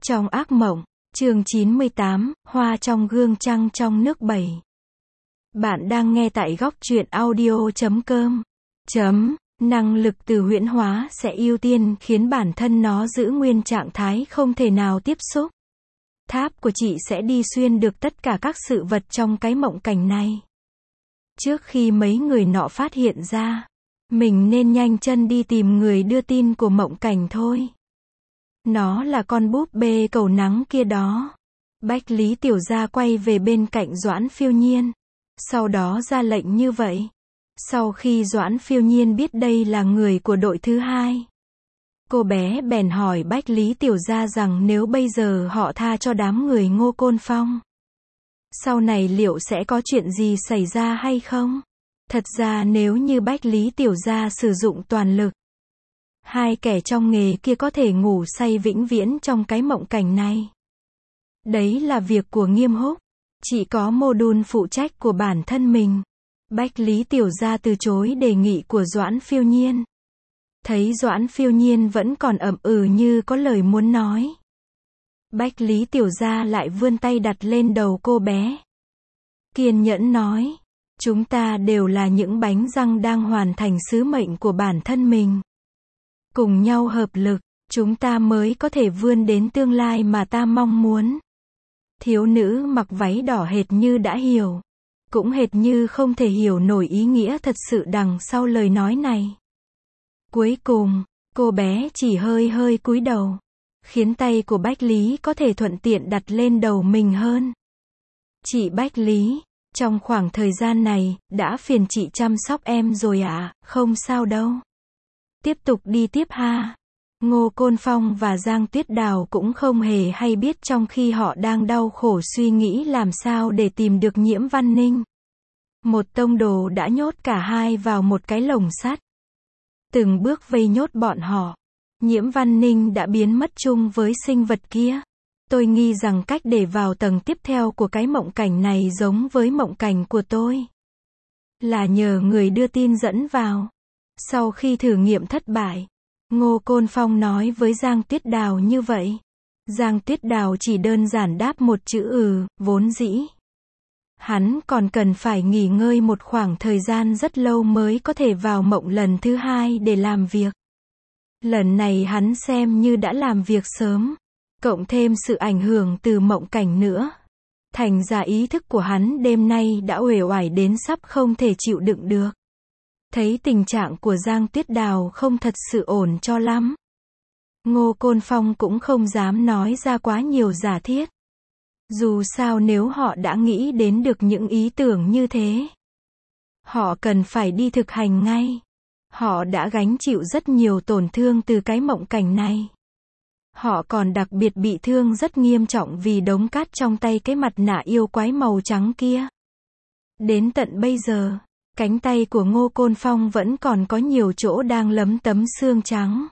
Trong ác mộng, chương 98, hoa trong gương trăng trong nước 7. Bạn đang nghe tại góc truyện audio.com. Năng lực từ huyễn hóa sẽ ưu tiên khiến bản thân nó giữ nguyên trạng thái không thể nào tiếp xúc. Tháp của chị sẽ đi xuyên được tất cả các sự vật trong cái mộng cảnh này. Trước khi mấy người nọ phát hiện ra, mình nên nhanh chân đi tìm người đưa tin của mộng cảnh thôi. Nó là con búp bê cầu nắng kia đó. Bách Lý Tiểu Gia quay về bên cạnh Doãn Phiêu Nhiên. Sau đó ra lệnh như vậy. Sau khi Doãn Phiêu Nhiên biết đây là người của đội thứ hai, cô bé bèn hỏi Bách Lý Tiểu Gia rằng nếu bây giờ họ tha cho đám người Ngô Côn Phong, sau này liệu sẽ có chuyện gì xảy ra hay không? Thật ra nếu như Bách Lý Tiểu Gia sử dụng toàn lực, hai kẻ trong nghề kia có thể ngủ say vĩnh viễn trong cái mộng cảnh này. Đấy là việc của Nghiêm Húc. Chỉ có mô-đun phụ trách của bản thân mình. Bách Lý Tiểu Gia từ chối đề nghị của Doãn Phiêu Nhiên. Thấy Doãn Phiêu Nhiên vẫn còn ậm như có lời muốn nói, Bách Lý Tiểu Gia lại vươn tay đặt lên đầu cô bé. Kiên nhẫn nói, chúng ta đều là những bánh răng đang hoàn thành sứ mệnh của bản thân mình. Cùng nhau hợp lực, chúng ta mới có thể vươn đến tương lai mà ta mong muốn. Thiếu nữ mặc váy đỏ hệt như đã hiểu, cũng hệt như không thể hiểu nổi ý nghĩa thật sự đằng sau lời nói này. Cuối cùng, cô bé chỉ hơi cúi đầu, khiến tay của Bách Lý có thể thuận tiện đặt lên đầu mình hơn. Chị Bách Lý, trong khoảng thời gian này, đã phiền chị chăm sóc em rồi ạ, không sao đâu. Tiếp tục đi tiếp ha. Ngô Côn Phong và Giang Tuyết Đào cũng không hề hay biết trong khi họ đang đau khổ suy nghĩ làm sao để tìm được Nhiễm Văn Ninh. Một tông đồ đã nhốt cả hai vào một cái lồng sắt. Từng bước vây nhốt bọn họ. Nhiễm Văn Ninh đã biến mất chung với sinh vật kia. Tôi nghi rằng cách để vào tầng tiếp theo của cái mộng cảnh này giống với mộng cảnh của tôi. Là nhờ người đưa tin dẫn vào. Sau khi thử nghiệm thất bại, Ngô Côn Phong nói với Giang Tuyết Đào như vậy. Giang Tuyết Đào chỉ đơn giản đáp một chữ vốn dĩ. Hắn còn cần phải nghỉ ngơi một khoảng thời gian rất lâu mới có thể vào mộng lần thứ hai để làm việc. Lần này hắn xem như đã làm việc sớm, cộng thêm sự ảnh hưởng từ mộng cảnh nữa. Thành ra ý thức của hắn đêm nay đã uể oải đến sắp không thể chịu đựng được. Thấy tình trạng của Giang Tuyết Đào không thật sự ổn cho lắm, Ngô Côn Phong cũng không dám nói ra quá nhiều giả thiết. Dù sao nếu họ đã nghĩ đến được những ý tưởng như thế, họ cần phải đi thực hành ngay. Họ đã gánh chịu rất nhiều tổn thương từ cái mộng cảnh này. Họ còn đặc biệt bị thương rất nghiêm trọng vì đống cát trong tay cái mặt nạ yêu quái màu trắng kia. Đến tận bây giờ, cánh tay của Ngô Côn Phong vẫn còn có nhiều chỗ đang lấm tấm xương trắng.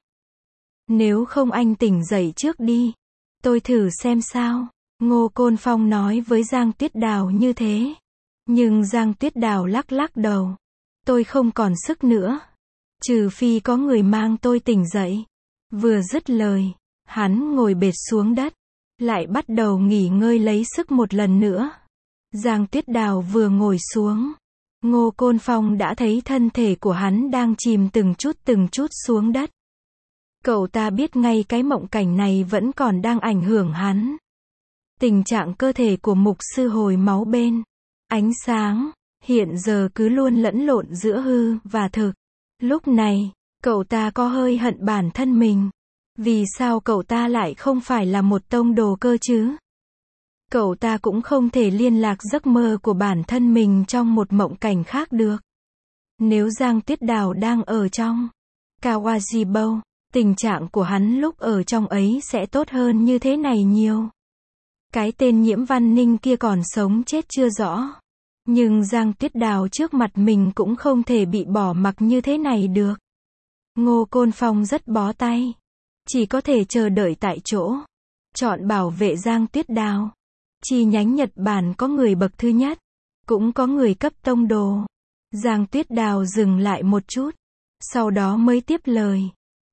Nếu không anh tỉnh dậy trước đi, tôi thử xem sao. Ngô Côn Phong nói với Giang Tuyết Đào như thế. Nhưng Giang Tuyết Đào lắc đầu. Tôi không còn sức nữa. Trừ phi có người mang tôi tỉnh dậy. Vừa dứt lời, hắn ngồi bệt xuống đất, lại bắt đầu nghỉ ngơi lấy sức một lần nữa. Giang Tuyết Đào vừa ngồi xuống, Ngô Côn Phong đã thấy thân thể của hắn đang chìm từng chút xuống đất. Cậu ta biết ngay cái mộng cảnh này vẫn còn đang ảnh hưởng hắn. Tình trạng cơ thể của mục sư hồi máu bên ánh sáng, hiện giờ cứ luôn lẫn lộn giữa hư và thực. Lúc này, cậu ta có hơi hận bản thân mình. Vì sao cậu ta lại không phải là một tông đồ cơ chứ? Cậu ta cũng không thể liên lạc giấc mơ của bản thân mình trong một mộng cảnh khác được. Nếu Giang Tuyết Đào đang ở trong Kawajibo, tình trạng của hắn lúc ở trong ấy sẽ tốt hơn như thế này nhiều. Cái tên Nhiễm Văn Ninh kia còn sống chết chưa rõ. Nhưng Giang Tuyết Đào trước mặt mình cũng không thể bị bỏ mặc như thế này được. Ngô Côn Phong rất bó tay. Chỉ có thể chờ đợi tại chỗ. Chọn bảo vệ Giang Tuyết Đào. Chi nhánh Nhật Bản có người bậc thứ nhất, cũng có người cấp tông đồ. Giang Tuyết Đào dừng lại một chút, sau đó mới tiếp lời.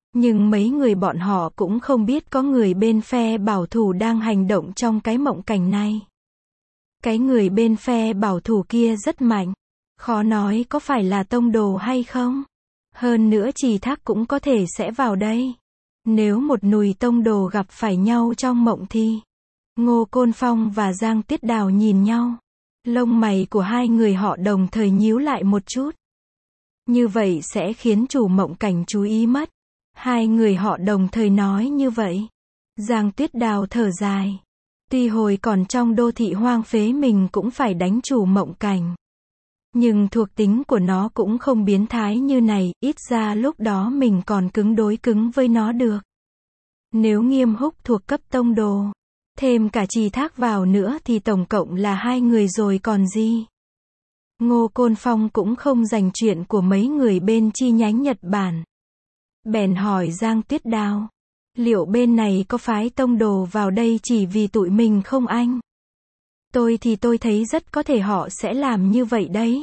Nhưng mấy người bọn họ cũng không biết có người bên phe bảo thủ đang hành động trong cái mộng cảnh này. Cái người bên phe bảo thủ kia rất mạnh. Khó nói có phải là tông đồ hay không. Hơn nữa Trì Thác cũng có thể sẽ vào đây. Nếu một nùi tông đồ gặp phải nhau trong mộng thì Ngô Côn Phong và Giang Tuyết Đào nhìn nhau. Lông mày của hai người họ đồng thời nhíu lại một chút. Như vậy sẽ khiến chủ mộng cảnh chú ý mất. Hai người họ đồng thời nói như vậy. Giang Tuyết Đào thở dài. Tuy hồi còn trong đô thị hoang phế mình cũng phải đánh chủ mộng cảnh. Nhưng thuộc tính của nó cũng không biến thái như này, ít ra lúc đó mình còn cứng với nó được. Nếu Nghiêm Húc thuộc cấp tông đồ, thêm cả Trì Thác vào nữa thì tổng cộng là hai người rồi còn gì. Ngô Côn Phong cũng không dành chuyện của mấy người bên chi nhánh Nhật Bản. Bèn hỏi Giang Tuyết Đào, liệu bên này có phái tông đồ vào đây chỉ vì tụi mình không anh? Tôi thấy rất có thể họ sẽ làm như vậy đấy.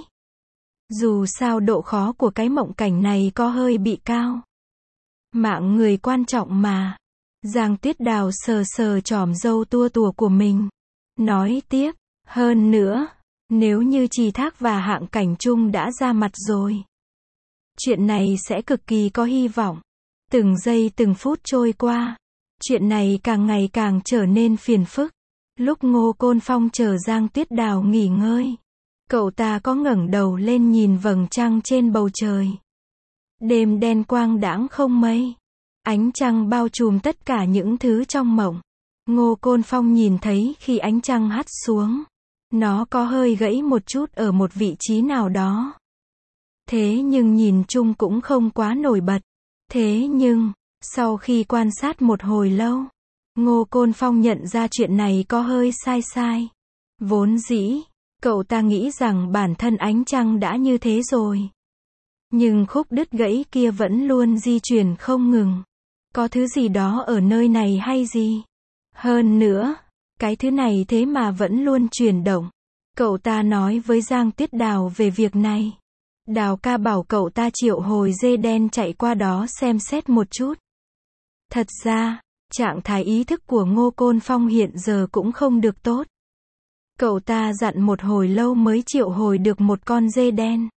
Dù sao độ khó của cái mộng cảnh này có hơi bị cao. Mạng người quan trọng mà. Giang Tuyết Đào sờ chòm râu tua tùa của mình. Nói tiếp, hơn nữa, nếu như Trì Thác và Hạng Cảnh Trung đã ra mặt rồi, chuyện này sẽ cực kỳ có hy vọng. Từng giây từng phút trôi qua, chuyện này càng ngày càng trở nên phiền phức. Lúc Ngô Côn Phong chờ Giang Tuyết Đào nghỉ ngơi, cậu ta có ngẩng đầu lên nhìn vầng trăng trên bầu trời. Đêm đen quang đãng không mây. Ánh trăng bao trùm tất cả những thứ trong mộng. Ngô Côn Phong nhìn thấy khi ánh trăng hắt xuống, nó có hơi gãy một chút ở một vị trí nào đó. Thế nhưng nhìn chung cũng không quá nổi bật. Thế nhưng, sau khi quan sát một hồi lâu, Ngô Côn Phong nhận ra chuyện này có hơi sai. Vốn dĩ, cậu ta nghĩ rằng bản thân ánh trăng đã như thế rồi. Nhưng khúc đứt gãy kia vẫn luôn di chuyển không ngừng. Có thứ gì đó ở nơi này hay gì? Hơn nữa, cái thứ này thế mà vẫn luôn chuyển động. Cậu ta nói với Giang Tuyết Đào về việc này. Đào ca bảo cậu ta triệu hồi dê đen chạy qua đó xem xét một chút. Thật ra, trạng thái ý thức của Ngô Côn Phong hiện giờ cũng không được tốt. Cậu ta dặn một hồi lâu mới triệu hồi được một con dê đen.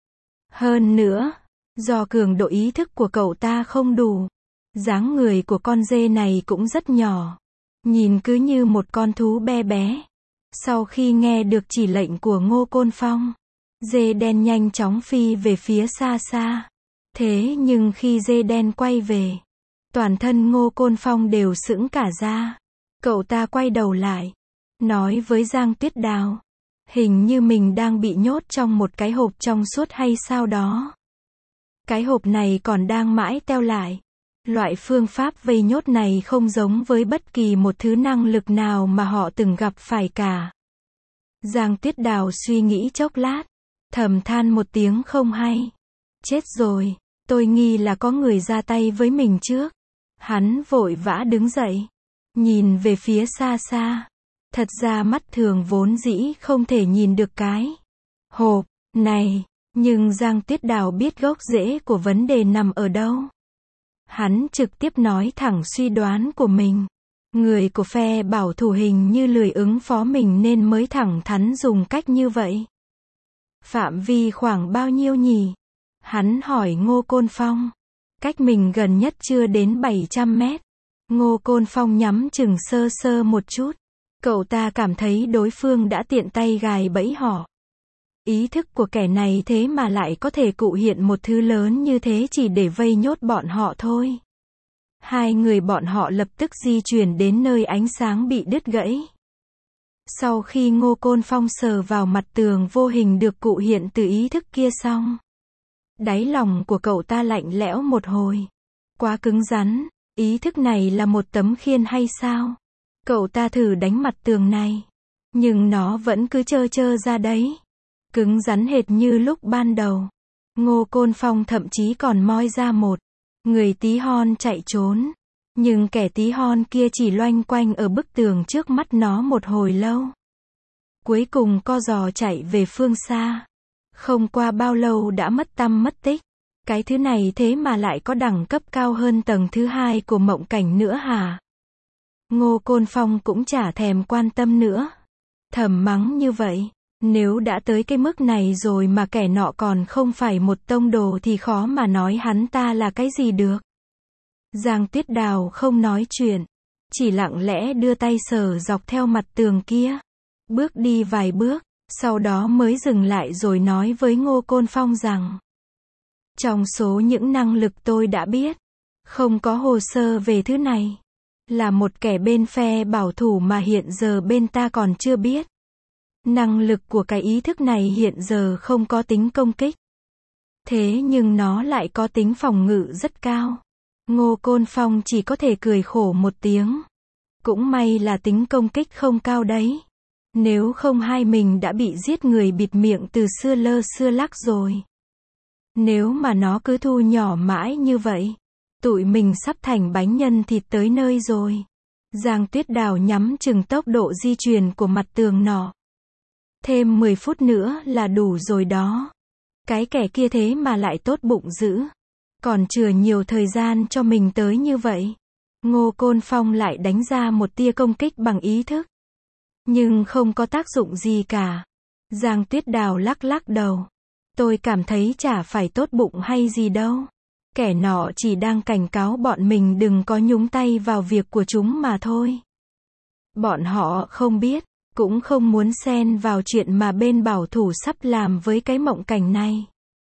Hơn nữa, do cường độ ý thức của cậu ta không đủ, dáng người của con dê này cũng rất nhỏ, nhìn cứ như một con thú bé. Sau khi nghe được chỉ lệnh của Ngô Côn Phong, dê đen nhanh chóng phi về phía xa. Thế nhưng khi dê đen quay về, toàn thân Ngô Côn Phong đều sững cả ra. Cậu ta quay đầu lại, nói với Giang Tuyết Đào, hình như mình đang bị nhốt trong một cái hộp trong suốt hay sao đó. Cái hộp này còn đang mãi teo lại. Loại phương pháp vây nhốt này không giống với bất kỳ một thứ năng lực nào mà họ từng gặp phải cả. Giang Tuyết Đào suy nghĩ chốc lát, thầm than một tiếng không hay. Chết rồi, tôi nghi là có người ra tay với mình trước. Hắn vội vã đứng dậy, nhìn về phía xa. Thật ra mắt thường vốn dĩ không thể nhìn được cái hộp này, nhưng Giang Tuyết Đào biết gốc rễ của vấn đề nằm ở đâu. Hắn trực tiếp nói thẳng suy đoán của mình. Người của phe bảo thủ hình như lười ứng phó mình nên mới thẳng thắn dùng cách như vậy. Phạm vi khoảng bao nhiêu nhỉ? Hắn hỏi Ngô Côn Phong. Cách mình gần nhất chưa đến 700 mét. Ngô Côn Phong nhắm chừng sơ một chút. Cậu ta cảm thấy đối phương đã tiện tay gài bẫy họ. Ý thức của kẻ này thế mà lại có thể cụ hiện một thứ lớn như thế chỉ để vây nhốt bọn họ thôi. Hai người bọn họ lập tức di chuyển đến nơi ánh sáng bị đứt gãy. Sau khi Ngô Côn Phong sờ vào mặt tường vô hình được cụ hiện từ ý thức kia xong, đáy lòng của cậu ta lạnh lẽo một hồi. Quá cứng rắn, ý thức này là một tấm khiên hay sao? Cậu ta thử đánh mặt tường này, nhưng nó vẫn cứ trơ ra đấy. Cứng rắn hệt như lúc ban đầu. Ngô Côn Phong thậm chí còn moi ra một người tí hon chạy trốn. Nhưng kẻ tí hon kia chỉ loanh quanh ở bức tường trước mắt nó một hồi lâu. Cuối cùng co giò chạy về phương xa. Không qua bao lâu đã mất tăm mất tích. Cái thứ này thế mà lại có đẳng cấp cao hơn tầng thứ hai của mộng cảnh nữa hả? Ngô Côn Phong cũng chả thèm quan tâm nữa. Thầm mắng như vậy. Nếu đã tới cái mức này rồi mà kẻ nọ còn không phải một tông đồ thì khó mà nói hắn ta là cái gì được. Giang Tuyết Đào không nói chuyện. Chỉ lặng lẽ đưa tay sờ dọc theo mặt tường kia. Bước đi vài bước. Sau đó mới dừng lại rồi nói với Ngô Côn Phong rằng. Trong số những năng lực tôi đã biết. Không có hồ sơ về thứ này. Là một kẻ bên phe bảo thủ mà hiện giờ bên ta còn chưa biết. Năng lực của cái ý thức này hiện giờ không có tính công kích. Thế nhưng nó lại có tính phòng ngự rất cao. Ngô Côn Phong chỉ có thể cười khổ một tiếng. Cũng may là tính công kích không cao đấy. Nếu không hai mình đã bị giết người bịt miệng từ xưa lơ xưa lắc rồi. Nếu mà nó cứ thu nhỏ mãi như vậy, tụi mình sắp thành bánh nhân thịt tới nơi rồi. Giang Tuyết Đào nhắm chừng tốc độ di chuyển của mặt tường nọ. Thêm 10 phút nữa là đủ rồi đó. Cái kẻ kia thế mà lại tốt bụng dữ. Còn chừa nhiều thời gian cho mình tới như vậy. Ngô Côn Phong lại đánh ra một tia công kích bằng ý thức. Nhưng không có tác dụng gì cả. Giang Tuyết Đào lắc lắc đầu. Tôi cảm thấy chả phải tốt bụng hay gì đâu. Kẻ nọ chỉ đang cảnh cáo bọn mình đừng có nhúng tay vào việc của chúng mà thôi. Bọn họ không biết, cũng không muốn xen vào chuyện mà bên bảo thủ sắp làm với cái mộng cảnh này.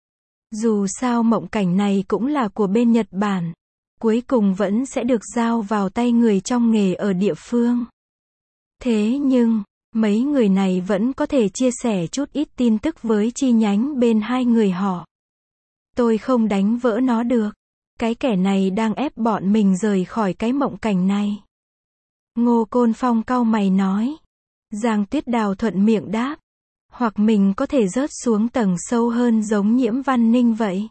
Dù sao mộng cảnh này cũng là của bên Nhật Bản. Cuối cùng vẫn sẽ được giao vào tay người trong nghề ở địa phương. Thế nhưng, mấy người này vẫn có thể chia sẻ chút ít tin tức với chi nhánh bên hai người họ. Tôi không đánh vỡ nó được. Cái kẻ này đang ép bọn mình rời khỏi cái mộng cảnh này. Ngô Côn Phong cau mày nói. Giang Tuyết Đào thuận miệng đáp. Hoặc mình có thể rớt xuống tầng sâu hơn giống Nhiễm Văn Ninh vậy.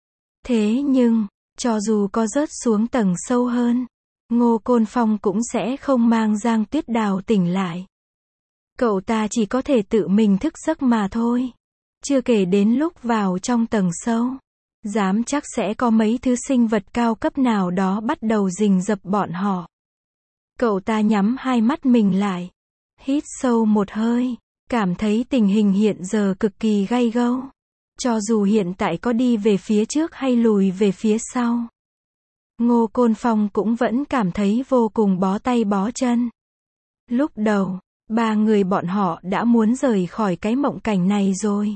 Thế nhưng, cho dù có rớt xuống tầng sâu hơn, Ngô Côn Phong cũng sẽ không mang Giang Tuyết Đào tỉnh lại. Cậu ta chỉ có thể tự mình thức giấc mà thôi. Chưa kể đến lúc vào trong tầng sâu, dám chắc sẽ có mấy thứ sinh vật cao cấp nào đó bắt đầu rình rập bọn họ. Cậu ta nhắm hai mắt mình lại, hít sâu một hơi, cảm thấy tình hình hiện giờ cực kỳ gay gâu. Cho dù hiện tại có đi về phía trước hay lùi về phía sau, Ngô Côn Phong cũng vẫn cảm thấy vô cùng bó tay bó chân. Lúc đầu, ba người bọn họ đã muốn rời khỏi cái mộng cảnh này rồi.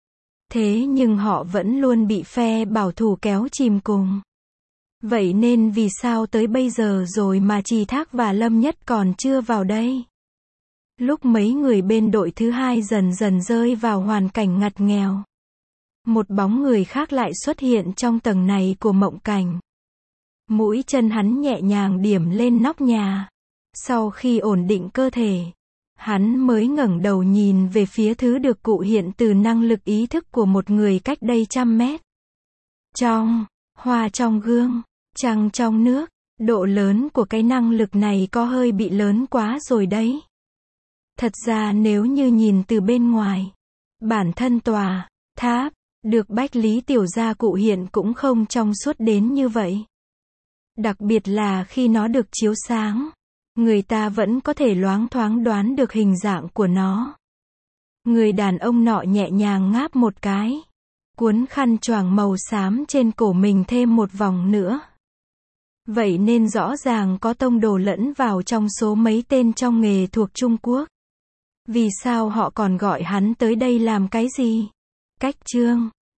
Thế nhưng họ vẫn luôn bị phe bảo thủ kéo chìm cùng. Vậy nên vì sao tới bây giờ rồi mà Trì Thác và Lâm Nhất còn chưa vào đây? Lúc mấy người bên đội thứ hai dần dần rơi vào hoàn cảnh ngặt nghèo, một bóng người khác lại xuất hiện trong tầng này của mộng cảnh. Mũi chân hắn nhẹ nhàng điểm lên nóc nhà. Sau khi ổn định cơ thể, hắn mới ngẩng đầu nhìn về phía thứ được cụ hiện từ năng lực ý thức của một người cách đây 100 mét. Trong, hoa trong gương, trăng trong nước, độ lớn của cái năng lực này có hơi bị lớn quá rồi đấy. Thật ra nếu như nhìn từ bên ngoài, bản thân tòa, tháp, được Bách Lý Tiểu Gia cụ hiện cũng không trong suốt đến như vậy. Đặc biệt là khi nó được chiếu sáng, người ta vẫn có thể loáng thoáng đoán được hình dạng của nó. Người đàn ông nọ nhẹ nhàng ngáp một cái, cuốn khăn choàng màu xám trên cổ mình thêm một vòng nữa. Vậy nên rõ ràng có tông đồ lẫn vào trong số mấy tên trong nghề thuộc Trung Quốc. Vì sao họ còn gọi hắn tới đây làm cái gì? Cách chương